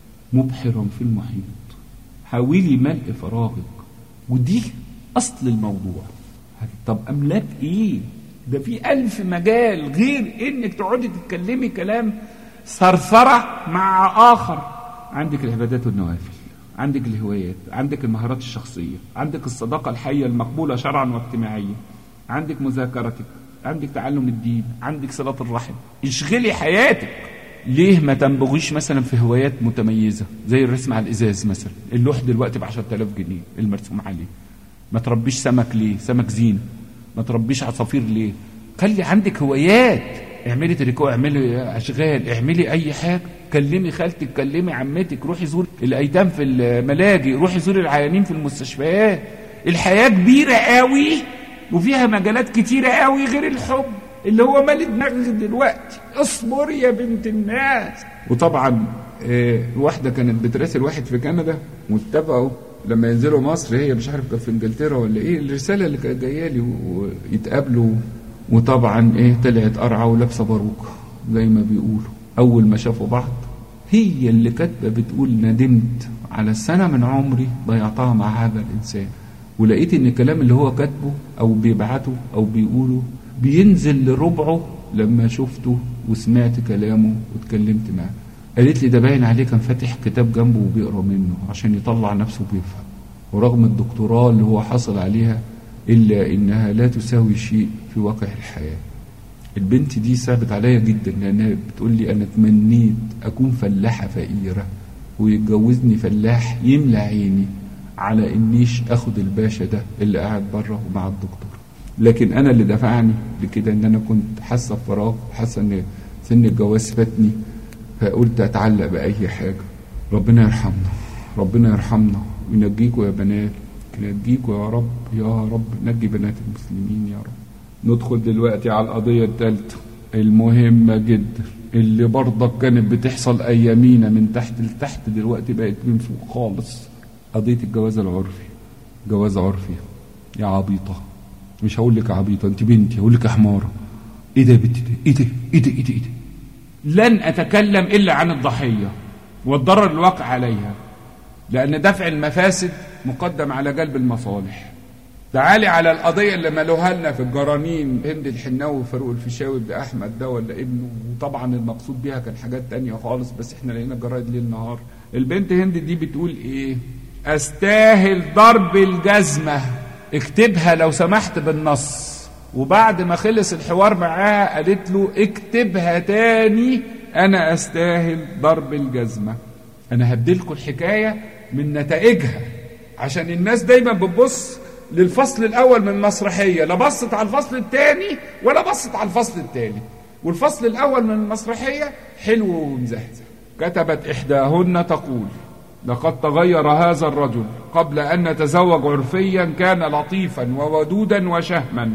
مبحرا في المحيط. حاولي ملء فراغك، ودي أصل الموضوع. طب أملاك إيه؟ ده في 1000 مجال غير إنك تقعدي تتكلمي كلام ثرثرة مع آخر. عندك العبادات والنوافل، عندك الهوايات، عندك المهارات الشخصية، عندك الصداقة الحية المقبولة شرعا واجتماعيا، عندك مذاكرتك، عندك تعلم الدين، عندك صلة الرحم. اشغلي حياتك. ليه ما تنبغيش مثلا في هوايات متميزة زي الرسم على الإزاز مثلا؟ اللوح دلوقتي ب10,000 جنيه المرسوم عليه. ما تربيش سمك ليه؟ سمك زين. ما تربيش عصافير ليه؟ خلي عندك هوايات، اعملي تريكو، اعملي اشغال، اعملي اي حاجه، كلمي خالتك، كلمي عمتك، روحي زور الايتام في الملاجئ، روحي زور العيانين في المستشفيات. الحياه كبيره قوي وفيها مجالات كتيره قوي غير الحب اللي هو مالي دماغك دلوقتي. اصبر يا بنت الناس. وطبعا واحده كانت بتراسل واحد في كندا واتفقوا لما ينزلوا مصر، هي مش عارف كانت في انجلترا ولا ايه، الرساله اللي كانت جايه لي ويتقابلوا. وطبعا طلعت قرعه ولابسه باروكه زي ما بيقولوا. اول ما شافوا بعض هي اللي كاتبه بتقول ندمت على السنه من عمري ضيعتها مع هذا الانسان. ولقيت ان الكلام اللي هو كاتبه او بيبعته او بيقوله بينزل لربعه لما شفته وسمعت كلامه واتكلمت معاه. قالت لي ده باين عليه كان فاتح كتاب جنبه وبيقرا منه عشان يطلع نفسه بيفهم، ورغم الدكتوراه اللي هو حصل عليها إلا إنها لا تساوي شيء في واقع الحياة. البنت دي ثابت عليا جدا لأنها بتقول لي أنا تمنيت أكون فلاحة فقيرة ويتجوزني فلاح يملى عيني على إنيش أخد الباشا ده اللي قاعد بره ومع الدكتور. لكن أنا اللي دفعني لكده إن أنا كنت حاسة بفراغ، حاسة إن سن الجواز فاتني، فقلت أتعلق بأي حاجة. ربنا يرحمنا، ربنا يرحمنا وينجيكوا يا بنات، نجيكوا يا رب، يا رب نجي بنات المسلمين يا رب. ندخل دلوقتي على القضية الثالثة المهمة جدا اللي برضك كانت بتحصل أيامينا من تحت لتحت، دلوقتي بقت من فوق خالص. قضية الجواز العرفي. جواز عرفي يا عبيطة، مش هقول لك عبيطة انت بنتي، هقول لك يا حمارة. ايه ده يا بنتي ده؟ ايه ده ايه ده ايه ده ايه ده؟ لن اتكلم الا عن الضحية والضرر الواقع عليها، لأن دفع المفاسد مقدم على جلب المصالح. تعالي على القضية اللي مالوها لنا في الجرانين، هند الحناوي وفاروق الفيشاوي ابن أحمد ده ولا ابنه، وطبعا المقصود بيها كان حاجات تانية خالص، بس احنا لقينا الجرايد ليل نهار. البنت هند دي بتقول ايه؟ استاهل ضرب الجزمة، اكتبها لو سمحت بالنص. وبعد ما خلص الحوار معاها قالت له اكتبها تاني، انا استاهل ضرب الجزمة. انا هبدلكوا الحكاية من نتائجها عشان الناس دايما بتبص للفصل الاول من المسرحية، لا بصت على الفصل الثاني ولا بصت على الفصل الثالث. والفصل الاول من المسرحية حلو ومزهزه. كتبت احداهن تقول: لقد تغير هذا الرجل، قبل ان نتزوج عرفيا كان لطيفا وودودا وشهما،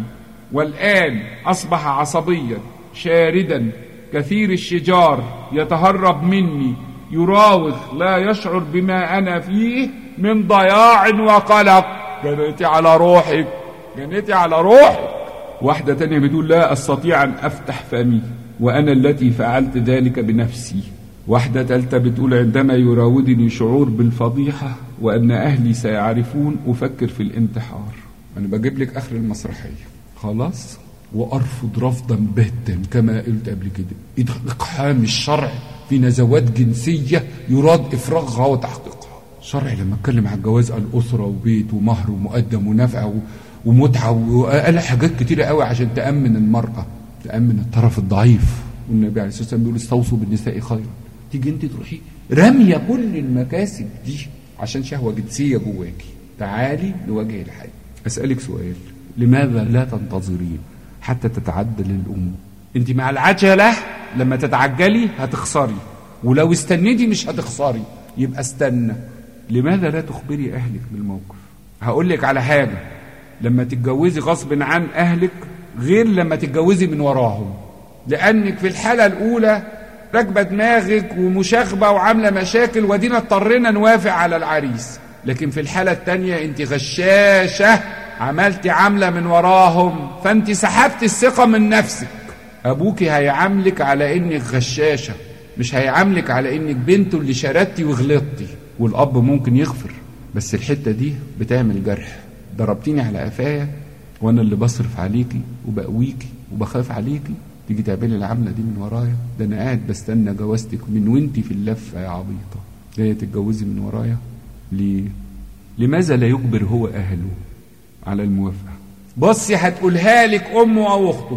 والان اصبح عصبيا شاردا كثير الشجار، يتهرب مني، يراوغ، لا يشعر بما أنا فيه من ضياع وقلق. جنيتي على روحك، جنيتي على روحك. واحدة تانية بتقول: لا أستطيع أن أفتح فمي وأنا التي فعلت ذلك بنفسي. واحدة تالتة بتقول: عندما يراودني شعور بالفضيحة وأن أهلي سيعرفون أفكر في الانتحار. أنا بجيب لك آخر المسرحية خلاص، وأرفض رفضا باتا كما قلت قبل كده إقحام الشرع في نزوات جنسية يراد إفراغها وتحقيقها. شرع لما اتكلم عن الجواز قال أسرة وبيت ومهر ومقدم ونفقة ومتعة، وقال حاجات كتيرة قوي عشان تأمن المرأة، تأمن الطرف الضعيف. والنبي عليه الصلاة والسلام بيقول: استوصوا بالنساء خيرا. تيجي انت تروحي رمية كل المكاسب دي عشان شهوة جنسية جواكي. تعالي لوجه الحي. أسألك سؤال: لماذا لا تنتظرين حتى تتعدل الأمور؟ انت مع العجلة لما تتعجلي هتخسري، ولو استنيتي مش هتخسري، يبقى استنى. لماذا لا تخبري أهلك بالموقف؟ هقول لك على حاجة: لما تتجوزي غصب عن أهلك غير لما تتجوزي من وراهم، لأنك في الحالة الأولى راكبة دماغك ومشاغبة وعاملة مشاكل ودينا اضطرينا نوافق على العريس. لكن في الحالة التانية انت غشاشة، عملتي عاملة من وراهم، فانت سحبت الثقة من نفسك. أبوكي هيعاملك على إنك غشاشة، مش هيعاملك على إنك بنته اللي شردتي وغلطتي. والأب ممكن يغفر، بس الحتة دي بتعمل جرح. ضربتيني على قفايا وأنا اللي بصرف عليكي وبقويكي وبخاف عليكي، تيجي تعملي العملة دي من ورايا؟ ده أنا قاعد بستنى جوازتك من وانتي في اللفة يا عبيطة، جاية تتجوزي من ورايا ليه؟ لماذا لا يجبر هو أهله على الموافقة؟ بصي هتقولها لك أمه أو أخته: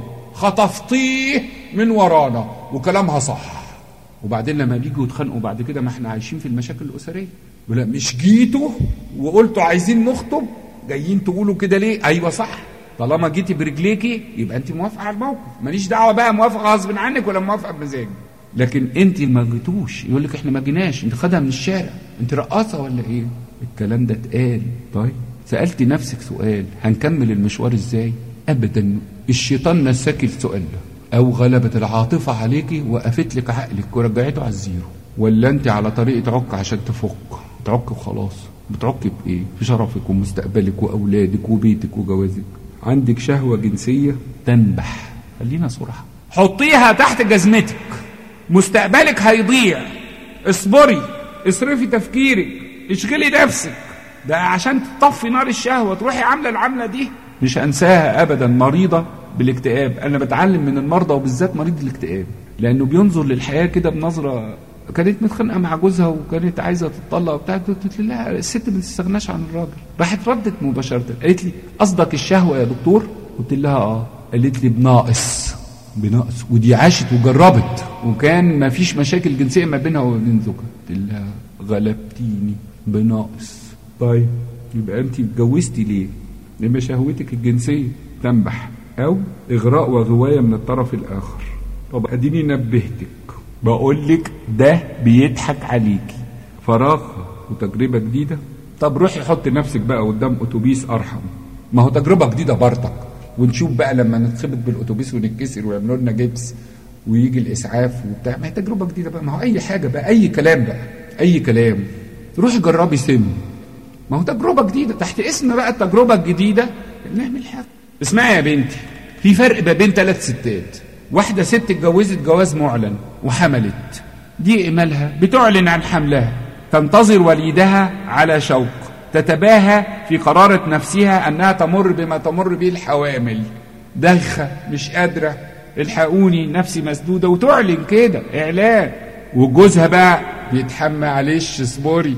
خطفتيه من ورانا، وكلامها صح. وبعدين لما بيجوا يتخانقوا بعد كده، ما احنا عايشين في المشاكل الأسرية، ولا مش جيتوا وقلتوا عايزين نخطب جايين تقولوا كده ليه؟ ايوه صح، طالما جيتي برجليكي يبقى انت موافقه على الموقف، ماليش دعوه بقى موافقه غصب عنك ولا موافقه بمزاجك. لكن انت ما جيتوش، يقول لك احنا ما جيناش، انت خدها من الشارع، انت رقاصه ولا ايه؟ الكلام ده اتقال. طيب سالتي نفسك سؤال، هنكمل المشوار ازاي؟ ابدا. الشيطان نساكي السؤال ده، او غلبت العاطفه عليكي وقفت لك عقلك ورجعته على الزيرو، ولا انت على طريق تعك عشان تفك، تعك وخلاص. بتعك بايه؟ في شرفك ومستقبلك واولادك وبيتك وجوازك. عندك شهوه جنسيه تنبح، خلينا صراحه، حطيها تحت جزمتك، مستقبلك هيضيع. اصبري، اصرفي تفكيرك، اشغلي نفسك، ده عشان تطفي نار الشهوه تروحي عامله العمله دي. مش هنساها ابدا، مريضه بالاكتئاب. انا بتعلم من المرضى وبالذات مريض الاكتئاب، لانه بينظر للحياه كده بنظره. كانت متخانقه مع جوزها وكانت عايزه تطلق وبتاع، قلت لها الست ما تستغناش عن الراجل. راحت ردت مباشره قالت لي قصدك الشهوه يا دكتور؟ قلت لها اه. قالت لي بناقص. ودي عاشت وجربت وكان ما فيش مشاكل جنسيه ما بينها وبين زوجها. قلت لها غلبتيني، بناقص. طيب يبقى انت اتجوزتي ليه؟ لما شهوتك الجنسيه تنبح او اغراء وغوايه من الطرف الاخر. طب اديني نبهتك، بقول لك ده بيضحك عليكي، فراغ وتجربه جديده. طب روحي حطي نفسك بقى قدام اتوبيس ارحم، ما هو تجربه جديده برضك، ونشوف بقى لما نتخبط بالاتوبيس ونتكسر ويعملوا لنا جبس ويجي الاسعاف وبتاع، ما هي تجربه جديده بقى. ما هو اي حاجه بقى، اي كلام بقى، اي كلام. روحي جربي سم، ما هو تجربه جديده تحت اسم بقى التجربه الجديده نعمل حاجه. اسمعي يا بنتي، في فرق ما بين 3 ستات. واحده ست اتجوزت جواز معلن وحملت، دي مالها؟ بتعلن عن حملها، تنتظر وليدها على شوق، تتباهى في قرارة نفسها أنها تمر بما تمر به الحوامل، دايخة مش قادرة، الحقوني نفسي مسدودة، وتعلن كده إعلان. وجوزها بقى بيتحمى عليش اصبري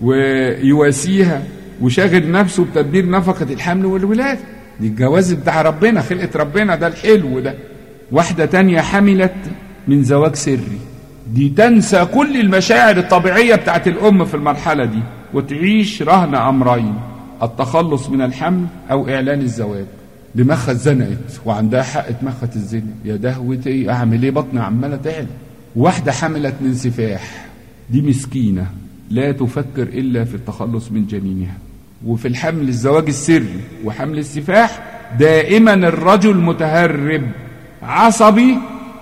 ويواسيها وشاغل نفسه بتدبير نفقة الحمل والولادة. دي الجواز بتاع ربنا، خلقة ربنا، ده الحلو ده. واحدة تانية حملت من زواج سري، دي تنسى كل المشاعر الطبيعية بتاعت الأم في المرحلة دي وتعيش رهن أمرين، التخلص من الحمل أو إعلان الزواج. دماغها اتزنقت وعندها حق دماغها تتزنق، يا دهوتي أعمل إيه، بطني عمالة تعلى. واحدة حملت من سفاح، دي مسكينة لا تفكر إلا في التخلص من جنينها. وفي الحمل الزواج السري وحمل السفاح دائما الرجل متهرب عصبي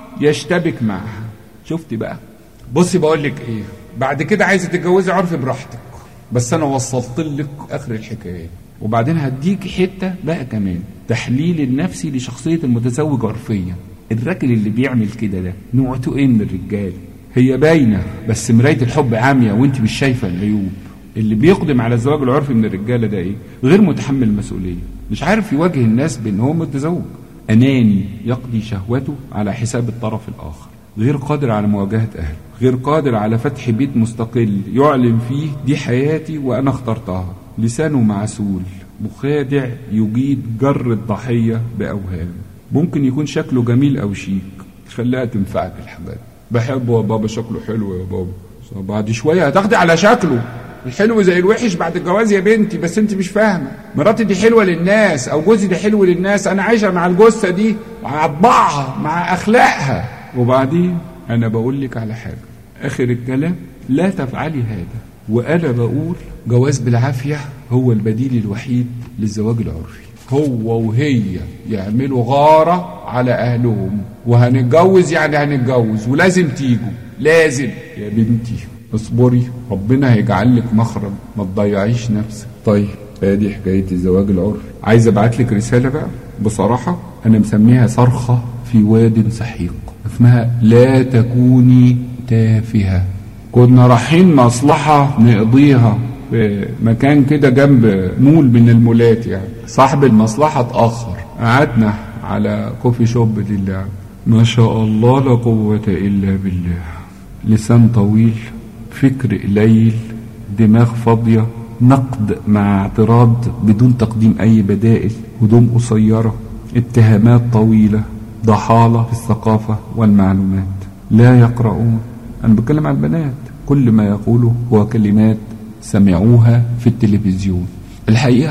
يشتبك معها. شفتي بقى؟ بصي بقول لك ايه، بعد كده عايزه تتجوزي عرفي براحتك، بس انا وصلت لك اخر الحكايه. وبعدين هديكي حته بقى كمان، تحليل النفسي لشخصيه المتزوج عرفيا. الراجل اللي بيعمل كده ده نوعته ايه من الرجال؟ هي باينه بس مرايه الحب عاميه وانت مش شايفه العيوب. اللي بيقدم على الزواج العرفي من الرجاله ده ايه؟ غير متحمل المسؤوليه، مش عارف يواجه الناس بان هو متزوج، اناني يقضي شهوته على حساب الطرف الاخر، غير قادر على مواجهه اهله، غير قادر على فتح بيت مستقل يعلن فيه دي حياتي وانا اخترتها. لسانه معسول، مخادع يجيد جر الضحيه باوهام. ممكن يكون شكله جميل او شيك، خليها تنفعك الحاجات. بحبه يا بابا، شكله حلو يا بابا. بعد شويه هتاخدي على شكله. الحلو زي الوحش بعد الجواز يا بنتي، بس انت مش فاهمه. مراتي دي حلوه للناس او جوزي دي حلو للناس، انا عايشه مع الجثه دي مع طباعها مع اخلاقها. وبعدين انا بقول لك على حاجه، اخر الكلام لا تفعلي هذا. وانا بقول جواز بالعافيه هو البديل الوحيد للزواج العرفي. هو وهي يعملوا غاره على اهلهم، وهنتجوز يعني هنتجوز ولازم تيجوا، لازم يا بنتي. اصبري، ربنا هيجعل لك مخرج، ما تضيعيش نفسك. طيب ادي حكايه الزواج العرفي. عايز ابعت لك رساله بقى بصراحه، انا مسميها صرخه في واد سحيق، اسمها لا تكوني تافهه. كنا رايحين مصلحه نقضيها في مكان كده جنب مول من المولات، يعني صاحب المصلحه اتاخر، قعدنا على كوفي شوب لله، ما شاء الله لا قوه الا بالله. لسان طويل، فكر قليل، دماغ فاضية، نقد مع اعتراض بدون تقديم أي بدائل، هدوم قصيرة، اتهامات طويلة، ضحالة في الثقافة والمعلومات، لا يقرؤون. أنا بتكلم عن البنات، كل ما يقوله هو كلمات سمعوها في التلفزيون. الحقيقة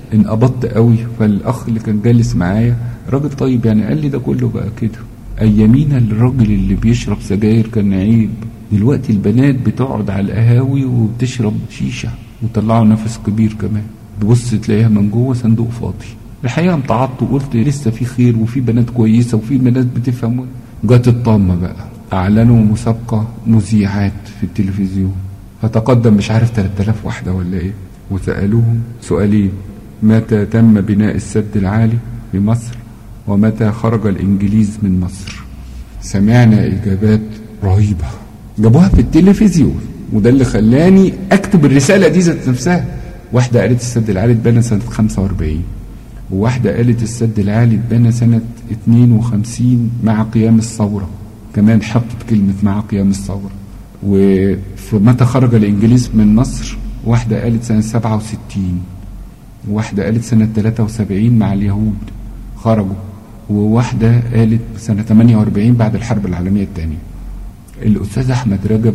انقبضت قوي. فالاخ اللي كان جالس معايا راجل طيب يعني قال لي ده كله بقى كده، ايامينا الراجل اللي بيشرب سجاير كان عيب، دلوقتي البنات بتقعد على القهاوي وبتشرب شيشه وطلعوا نفس كبير كمان، تبص تلاقيها من جوه صندوق فاضي. الحقيقه امتعضت وقلت لسه في خير وفي بنات كويسه وفي بنات بتفهم. جت الطامه بقى، اعلنوا مسابقه مذيعات في التلفزيون، فتقدم مش عارف 3000 واحده ولا ايه، وسالوهم سؤالين: متى تم بناء السد العالي في مصر؟ ومتى خرج الانجليز من مصر؟ سمعنا اجابات رهيبه جابوها في التلفزيون، وده اللي خلاني اكتب الرساله دي ذات نفسها. واحده قالت السد العالي اتبنى سنه 45، وواحده قالت السد العالي اتبنى سنه 52 مع قيام الثوره، كمان حطت كلمه مع قيام الثوره. ومتى خرج الانجليز من مصر؟ واحده قالت سنه 67، وواحده قالت سنه 73 مع اليهود خرجوا، وواحده قالت سنه 48 بعد الحرب العالميه الثانيه. الاستاذ احمد رجب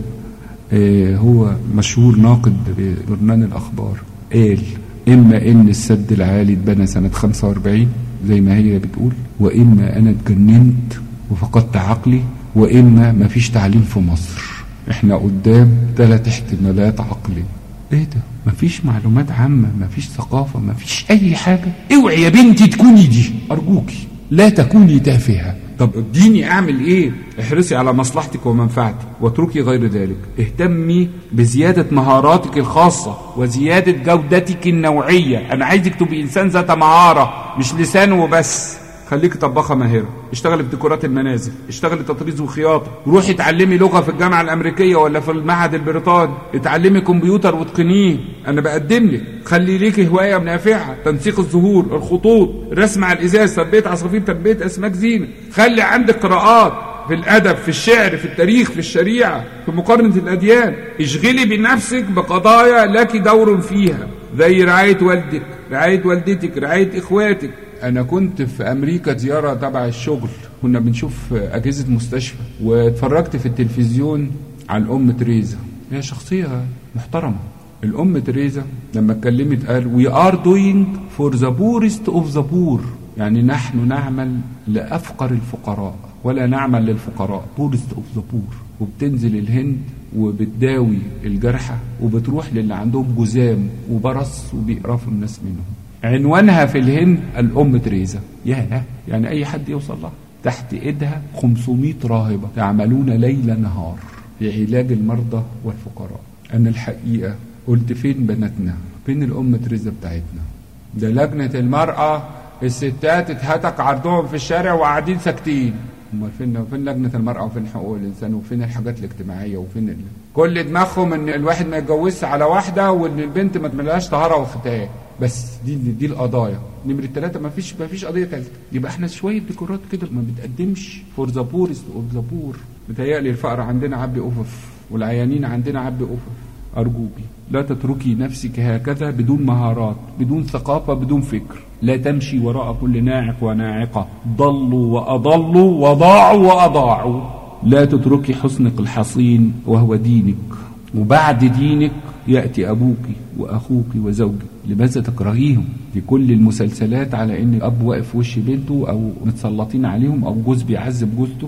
هو مشهور ناقد ببرنامج الاخبار، قال اما ان السد العالي اتبنى سنه 45 زي ما هي بتقول، واما انا اتجننت وفقدت عقلي، واما مفيش تعليم في مصر. احنا قدام 3 احتمالات عقلية. ايه ده؟ مفيش معلومات عامة، مفيش ثقافة، مفيش اي حاجة. اوعي يا بنتي تكوني دي، ارجوكي لا تكوني تافهة. طب اديني اعمل ايه؟ احرصي على مصلحتك ومنفعتك واتركي غير ذلك. اهتمي بزيادة مهاراتك الخاصة وزيادة جودتك النوعية. انا عايزك تبقي انسان ذات مهارة، مش لسان وبس. خليكي طباخة ماهرة، اشتغلي في ديكورات المنازل، اشتغلي تطريز وخياطة، روحي اتعلمي لغة في الجامعة الامريكية ولا في المعهد البريطاني، اتعلمي كمبيوتر واتقنيه. انا بقدم لك. خلي ليكي هواية نافعة، تنسيق الزهور، الخطوط، الرسم على الازاز، تربية عصافير، تربية اسماك زينة. خلي عندك قراءات في الادب، في الشعر، في التاريخ، في الشريعة، في مقارنة الاديان. اشغلي بنفسك بقضايا لك دور فيها، زي رعاية والدك، رعاية والدتك، رعاية اخواتك. انا كنت في امريكا زيارة تبع الشغل، كنا بنشوف اجهزة مستشفى، واتفرجت في التلفزيون على الام تريزا. هي شخصية محترمة. الام تريزا لما اتكلمت قال we are doing for the poorest of the poor، يعني نحن نعمل لأفقر الفقراء ولا نعمل للفقراء، poorest of the poor. وبتنزل الهند وبتداوي الجرحى، وبتروح للي عندهم جذام وبرص وبيقرفوا الناس منهم. عنوانها في الهند الأم تريزا. يعني أي حد يوصل لها. تحت إيدها 500 راهبة يعملون ليل نهار في علاج المرضى والفقراء. أنا الحقيقة قلت فين بناتنا؟ فين الأم تريزا بتاعتنا؟ ده لجنة المرأة الستات اتهتك عرضهم في الشارع وقاعدين ساكتين. امال فين لجنة المرأة وفين حقوق الإنسان وفين الحاجات الاجتماعية وفين كل دماغهم ان الواحد ما يتجوزش على واحدة وان البنت ما تملهاش طهارة وختان. بس دي القضايا. نمرة 3 ما فيش قضية ثالثة. يبقى احنا شوية ديكورات كده ما بتقدمش فور ذا بورست اوف ذا بور. متهيألي الفقر عندنا عبي أفف والعيانين عندنا عبي أفف. أرجوكي لا تتركي نفسك هكذا بدون مهارات، بدون ثقافة، بدون فكر. لا تمشي وراء كل ناعق وناعقة. ضلوا وأضلوا وضاعوا وأضاعوا. لا تتركي حسنك الحصين وهو دينك، وبعد دينك يأتي أبوك وأخوك وزوجك. لماذا تكرهيهم؟ في كل المسلسلات على إن أب واقف وش بنته أو متسلطين عليهم أو جوز بيعذب جوزته.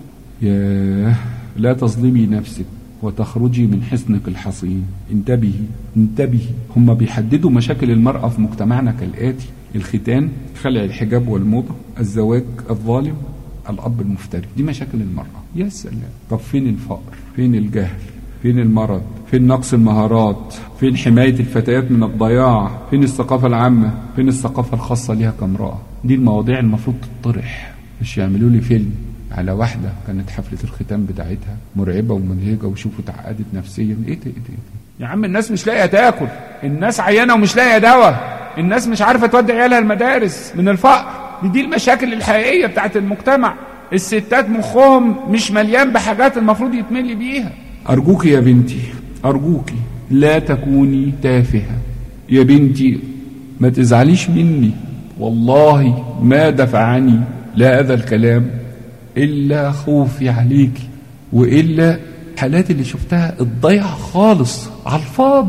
لا تظلمي نفسك وتخرجي من حصنك الحصين. انتبهي. هم بيحددوا مشاكل المرأة في مجتمعنا كالآتي: الختان، خلع الحجاب والموضة، الزواج الظالم، الأب المفتري. دي مشاكل المرأة. يا سلام. طب فين الفقر؟ فين الجهل؟ فين المرض؟ فين نقص المهارات؟ فين حماية الفتيات من الضياع؟ فين الثقافة العامة؟ فين الثقافة الخاصة ليها كامرأة؟ دي المواضيع المفروض تطرح، مش يعملوا لي فيلم على واحدة كانت حفلة الختام بتاعتها مرعبة ومنهجة وشوفوا تعقدت نفسيا. ايه ده؟ يا عم الناس مش لاقية تاكل، الناس عيانة ومش لاقية دواء، الناس مش عارفة تودي عيالها المدارس من الفقر. دي المشاكل الحقيقية بتاعت المجتمع. الستات مخهم مش مليان بحاجات المفروض يتملي بيها. أرجوكي يا بنتي، أرجوكي لا تكوني تافهة. يا بنتي ما تزعليش مني، والله ما دفعني لا هذا الكلام إلا خوفي عليكي، وإلا حالات اللي شفتها الضيعة خالص على الفاضي.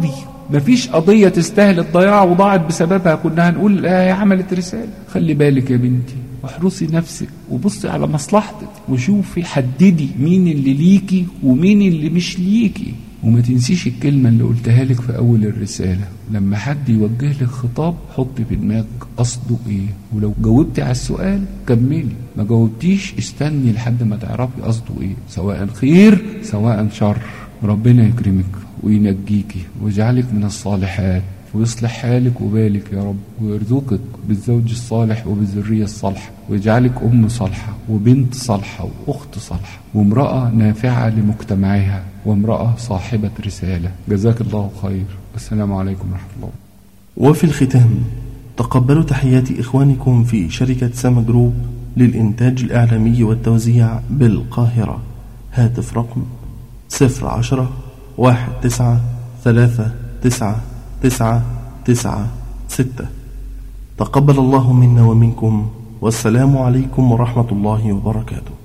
مفيش قضية تستاهل الضياع وضاعت بسببها كنا هنقول هي عملت رسالة. خلي بالك يا بنتي، واحرصي نفسك وبصي على مصلحتك وشوفي، حددي مين اللي ليكي ومين اللي مش ليكي. وما تنسيش الكلمة اللي قلتها لك في أول الرسالة، لما حد يوجه لك خطاب حطي في دماغك قصده إيه، ولو جاوبتي على السؤال كملي، ما جاوبتيش استني لحد ما تعرفي قصده إيه، سواء خير سواء شر. ربنا يكرمك وينجيكي ويجعلك من الصالحات ويصلح حالك وبالك يا رب، ويرزقك بالزوج الصالح وبالذرية الصالحة، ويجعلك أم صالحة وبنت صالحة وأخت صالحة وامرأة نافعة لمجتمعها وامرأة صاحبة رسالة. جزاك الله خير، والسلام عليكم ورحمة الله. وفي الختام تقبلوا تحيات إخوانكم في شركة سما جروب للإنتاج الإعلامي والتوزيع بالقاهرة. هاتف رقم 010-19-399-996. تقبل الله منا ومنكم، والسلام عليكم ورحمة الله وبركاته.